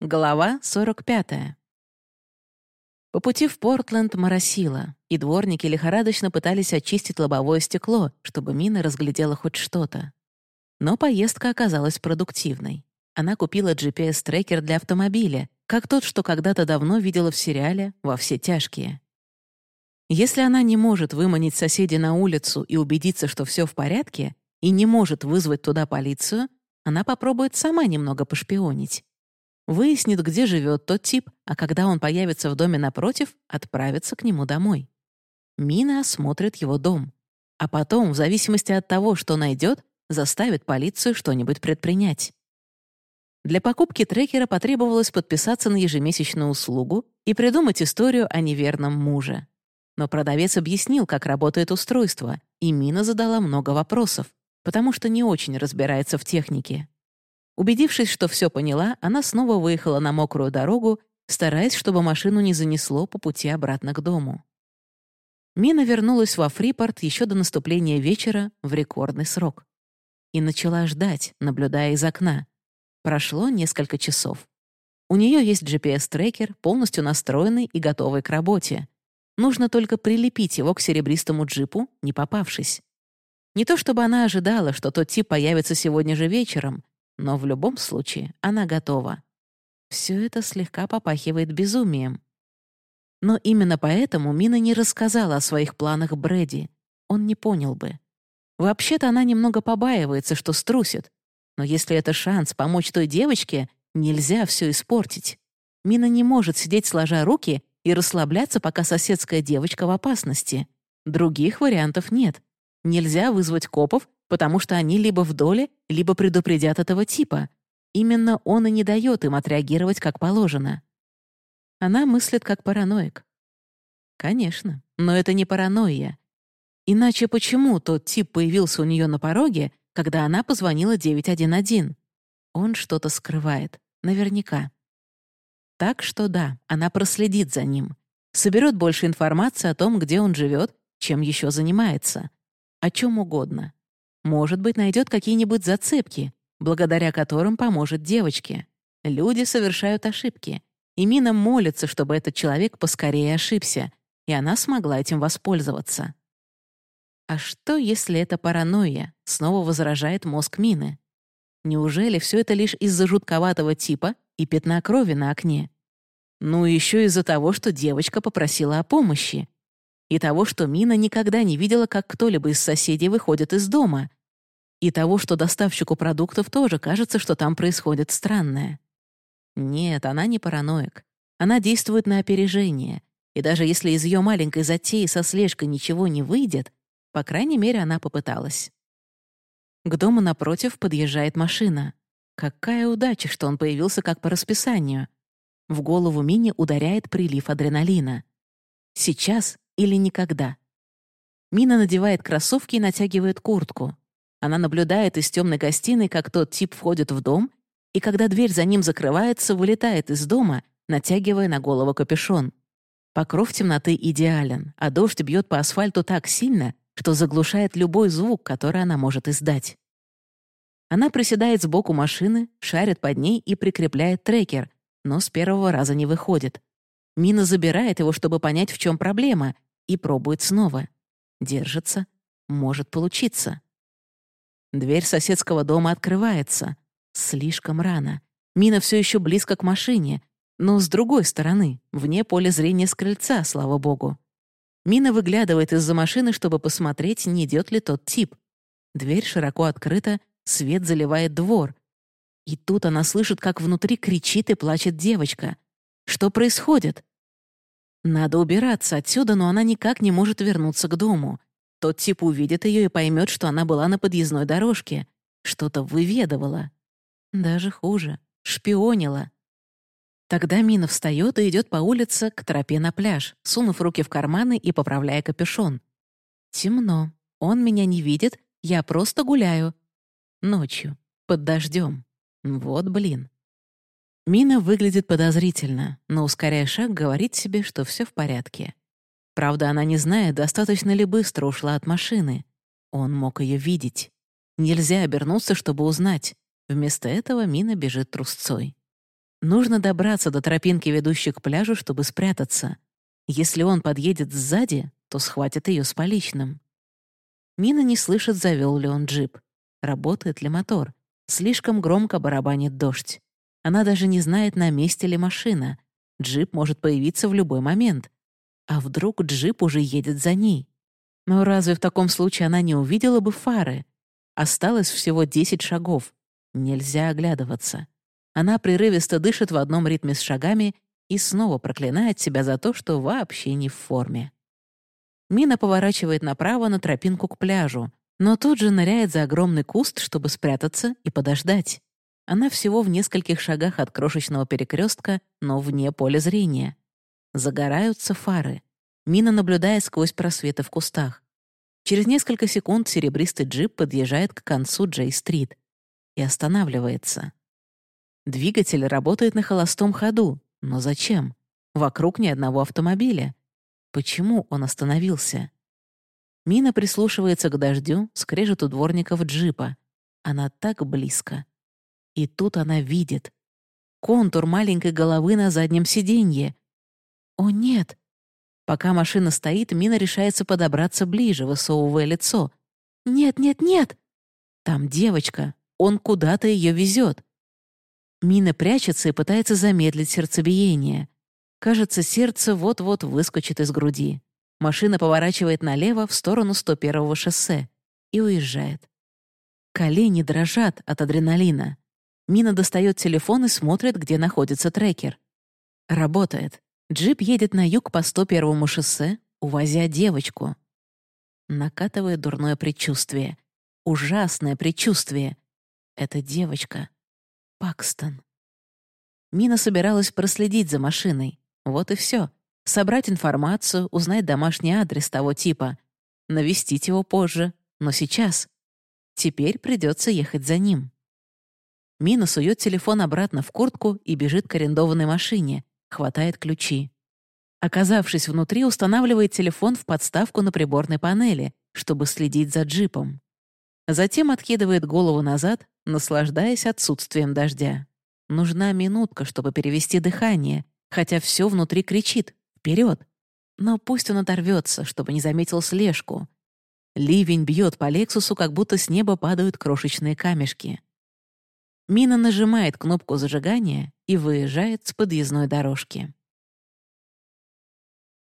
Глава 45. По пути в Портленд моросило, и дворники лихорадочно пытались очистить лобовое стекло, чтобы Мина разглядела хоть что-то. Но поездка оказалась продуктивной. Она купила GPS-трекер для автомобиля, как тот, что когда-то давно видела в сериале «Во все тяжкие». Если она не может выманить соседей на улицу и убедиться, что все в порядке, и не может вызвать туда полицию, она попробует сама немного пошпионить. Выяснит, где живет тот тип, а когда он появится в доме напротив, отправится к нему домой. Мина осмотрит его дом. А потом, в зависимости от того, что найдет, заставит полицию что-нибудь предпринять. Для покупки трекера потребовалось подписаться на ежемесячную услугу и придумать историю о неверном муже. Но продавец объяснил, как работает устройство, и Мина задала много вопросов, потому что не очень разбирается в технике. Убедившись, что все поняла, она снова выехала на мокрую дорогу, стараясь, чтобы машину не занесло по пути обратно к дому. Мина вернулась во Фрипорт еще до наступления вечера в рекордный срок. И начала ждать, наблюдая из окна. Прошло несколько часов. У нее есть GPS-трекер, полностью настроенный и готовый к работе. Нужно только прилепить его к серебристому джипу, не попавшись. Не то чтобы она ожидала, что тот тип появится сегодня же вечером, но в любом случае она готова. Все это слегка попахивает безумием. Но именно поэтому Мина не рассказала о своих планах Брэди. Он не понял бы. Вообще-то она немного побаивается, что струсит. Но если это шанс помочь той девочке, нельзя все испортить. Мина не может сидеть сложа руки и расслабляться, пока соседская девочка в опасности. Других вариантов нет. Нельзя вызвать копов, потому что они либо в доле, либо предупредят этого типа. Именно он и не дает им отреагировать как положено. Она мыслит как параноик. Конечно, но это не паранойя. Иначе почему тот тип появился у нее на пороге, когда она позвонила 911? Он что-то скрывает. Наверняка. Так что да, она проследит за ним. Соберет больше информации о том, где он живет, чем еще занимается. О чем угодно. Может быть, найдет какие-нибудь зацепки, благодаря которым поможет девочке. Люди совершают ошибки. И Мина молится, чтобы этот человек поскорее ошибся, и она смогла этим воспользоваться. А что, если это паранойя? Снова возражает мозг Мины. Неужели все это лишь из-за жутковатого типа и пятна крови на окне? Ну, еще из-за того, что девочка попросила о помощи. И того, что Мина никогда не видела, как кто-либо из соседей выходит из дома. И того, что доставщику продуктов тоже кажется, что там происходит странное. Нет, она не параноик. Она действует на опережение. И даже если из ее маленькой затеи со слежкой ничего не выйдет, по крайней мере, она попыталась. К дому напротив подъезжает машина. Какая удача, что он появился как по расписанию. В голову Мине ударяет прилив адреналина. Сейчас или никогда. Мина надевает кроссовки и натягивает куртку. Она наблюдает из темной гостиной, как тот тип входит в дом, и когда дверь за ним закрывается, вылетает из дома, натягивая на голову капюшон. Покров темноты идеален, а дождь бьет по асфальту так сильно, что заглушает любой звук, который она может издать. Она приседает сбоку машины, шарит под ней и прикрепляет трекер, но с первого раза не выходит. Мина забирает его, чтобы понять, в чем проблема, и пробует снова. Держится. Может получиться. Дверь соседского дома открывается. Слишком рано. Мина все еще близко к машине, но с другой стороны, вне поля зрения с крыльца, слава богу. Мина выглядывает из-за машины, чтобы посмотреть, не идет ли тот тип. Дверь широко открыта, свет заливает двор. И тут она слышит, как внутри кричит и плачет девочка. Что происходит? Надо убираться отсюда, но она никак не может вернуться к дому. Тот тип увидит ее и поймет, что она была на подъездной дорожке. Что-то выведывала. Даже хуже. Шпионила. Тогда Мина встает и идет по улице к тропе на пляж, сунув руки в карманы и поправляя капюшон. Темно. Он меня не видит, я просто гуляю. Ночью. Под дождем. Вот блин. Мина выглядит подозрительно, но, ускоряя шаг, говорит себе, что все в порядке. Правда, она не знает, достаточно ли быстро ушла от машины. Он мог ее видеть. Нельзя обернуться, чтобы узнать. Вместо этого Мина бежит трусцой. Нужно добраться до тропинки, ведущей к пляжу, чтобы спрятаться. Если он подъедет сзади, то схватит ее с поличным. Мина не слышит, завел ли он джип. Работает ли мотор. Слишком громко барабанит дождь. Она даже не знает, на месте ли машина. Джип может появиться в любой момент. А вдруг джип уже едет за ней? Но разве в таком случае она не увидела бы фары? Осталось всего 10 шагов. Нельзя оглядываться. Она прерывисто дышит в одном ритме с шагами и снова проклинает себя за то, что вообще не в форме. Мина поворачивает направо на тропинку к пляжу, но тут же ныряет за огромный куст, чтобы спрятаться и подождать. Она всего в нескольких шагах от крошечного перекрестка, но вне поля зрения. Загораются фары. Мина наблюдает сквозь просветы в кустах. Через несколько секунд серебристый джип подъезжает к концу Джей-стрит и останавливается. Двигатель работает на холостом ходу. Но зачем? Вокруг ни одного автомобиля. Почему он остановился? Мина прислушивается к дождю, скрежету дворников джипа. Она так близко. И тут она видит. Контур маленькой головы на заднем сиденье. О, нет! Пока машина стоит, Мина решается подобраться ближе, высовывая лицо. «Нет, нет, нет!» Там девочка. Он куда-то ее везет. Мина прячется и пытается замедлить сердцебиение. Кажется, сердце вот-вот выскочит из груди. Машина поворачивает налево в сторону 101-го шоссе и уезжает. Колени дрожат от адреналина. Мина достает телефон и смотрит, где находится трекер. Работает. Джип едет на юг по 101-му шоссе, увозя девочку. Накатывает дурное предчувствие. Ужасное предчувствие. Это девочка. Пакстон. Мина собиралась проследить за машиной. Вот и все. Собрать информацию, узнать домашний адрес того типа. Навестить его позже. Но сейчас. Теперь придется ехать за ним. Мина сует телефон обратно в куртку и бежит к арендованной машине. Хватает ключи. Оказавшись внутри, устанавливает телефон в подставку на приборной панели, чтобы следить за джипом. Затем откидывает голову назад, наслаждаясь отсутствием дождя. Нужна минутка, чтобы перевести дыхание, хотя все внутри кричит «Вперед!». Но пусть он оторвется, чтобы не заметил слежку. Ливень бьет по Лексусу, как будто с неба падают крошечные камешки. Мина нажимает кнопку зажигания и выезжает с подъездной дорожки.